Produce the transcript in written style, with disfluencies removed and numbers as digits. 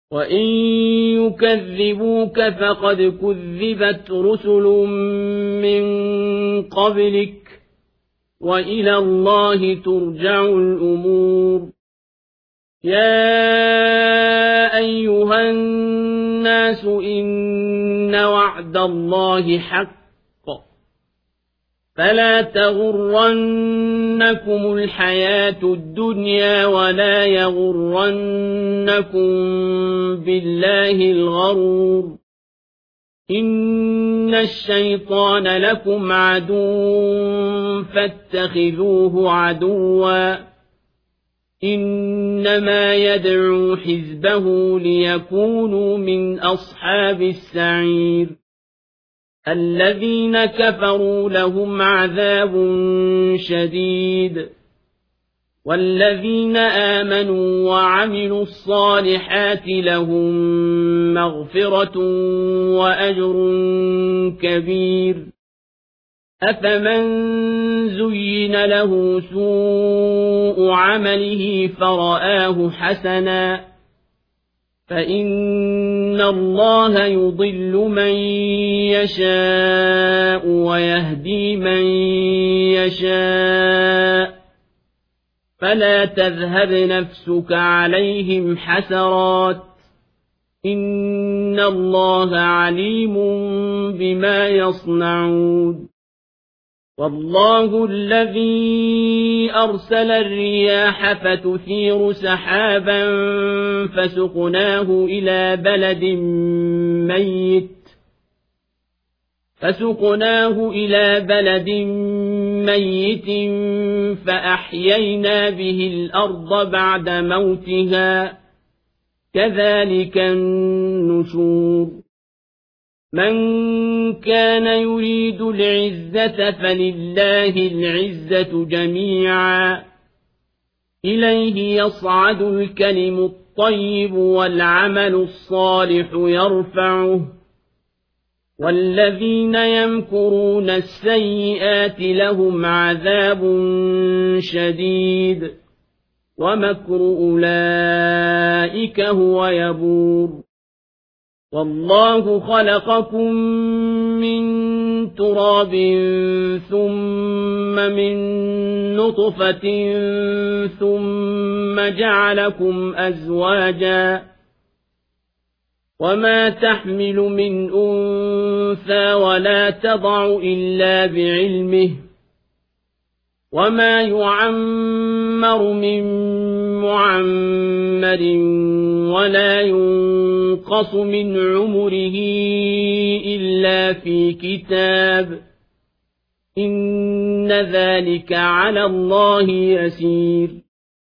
وإن يكذبوك فقد كذبت رسل من قبلك وإلى الله ترجع الأمور يا أيها الناس إن وعد الله حق فلا تغرنكم الحياة الدنيا ولا يغرنكم بالله الغرور إن الشيطان لكم عدو فاتخذوه عدوا إنما يدعو حزبه ليكونوا من أصحاب السعير الذين كفروا لهم عذاب شديد والذين آمنوا وعملوا الصالحات لهم مغفرة وأجر كبير أفمن زين له سوء عمله فرآه حسنا فإن الله يضل من يشاء ويهدي من يشاء فلا تذهب نفسك عليهم حسرات إن الله عليم بما يصنعون والله الذي أرسل الرياح فتثير سحابا فسقناه إلى بلد ميت فأحيينا به الأرض بعد موتها كذلك النشور من كان يريد العزة فلله العزة جميعا إليه يصعد الكلم الطيب والعمل الصالح يرفعه والذين يمكرون السيئات لهم عذاب شديد ومكر أولئك هو يبور والله خلقكم من تراب ثم من نطفة ثم جعلكم أزواجا وما تحمل من أنثى ولا تضع إلا بعلمه وما يعمر من معمر ولا ينقص من عمره إلا في كتاب إن ذلك على الله يسير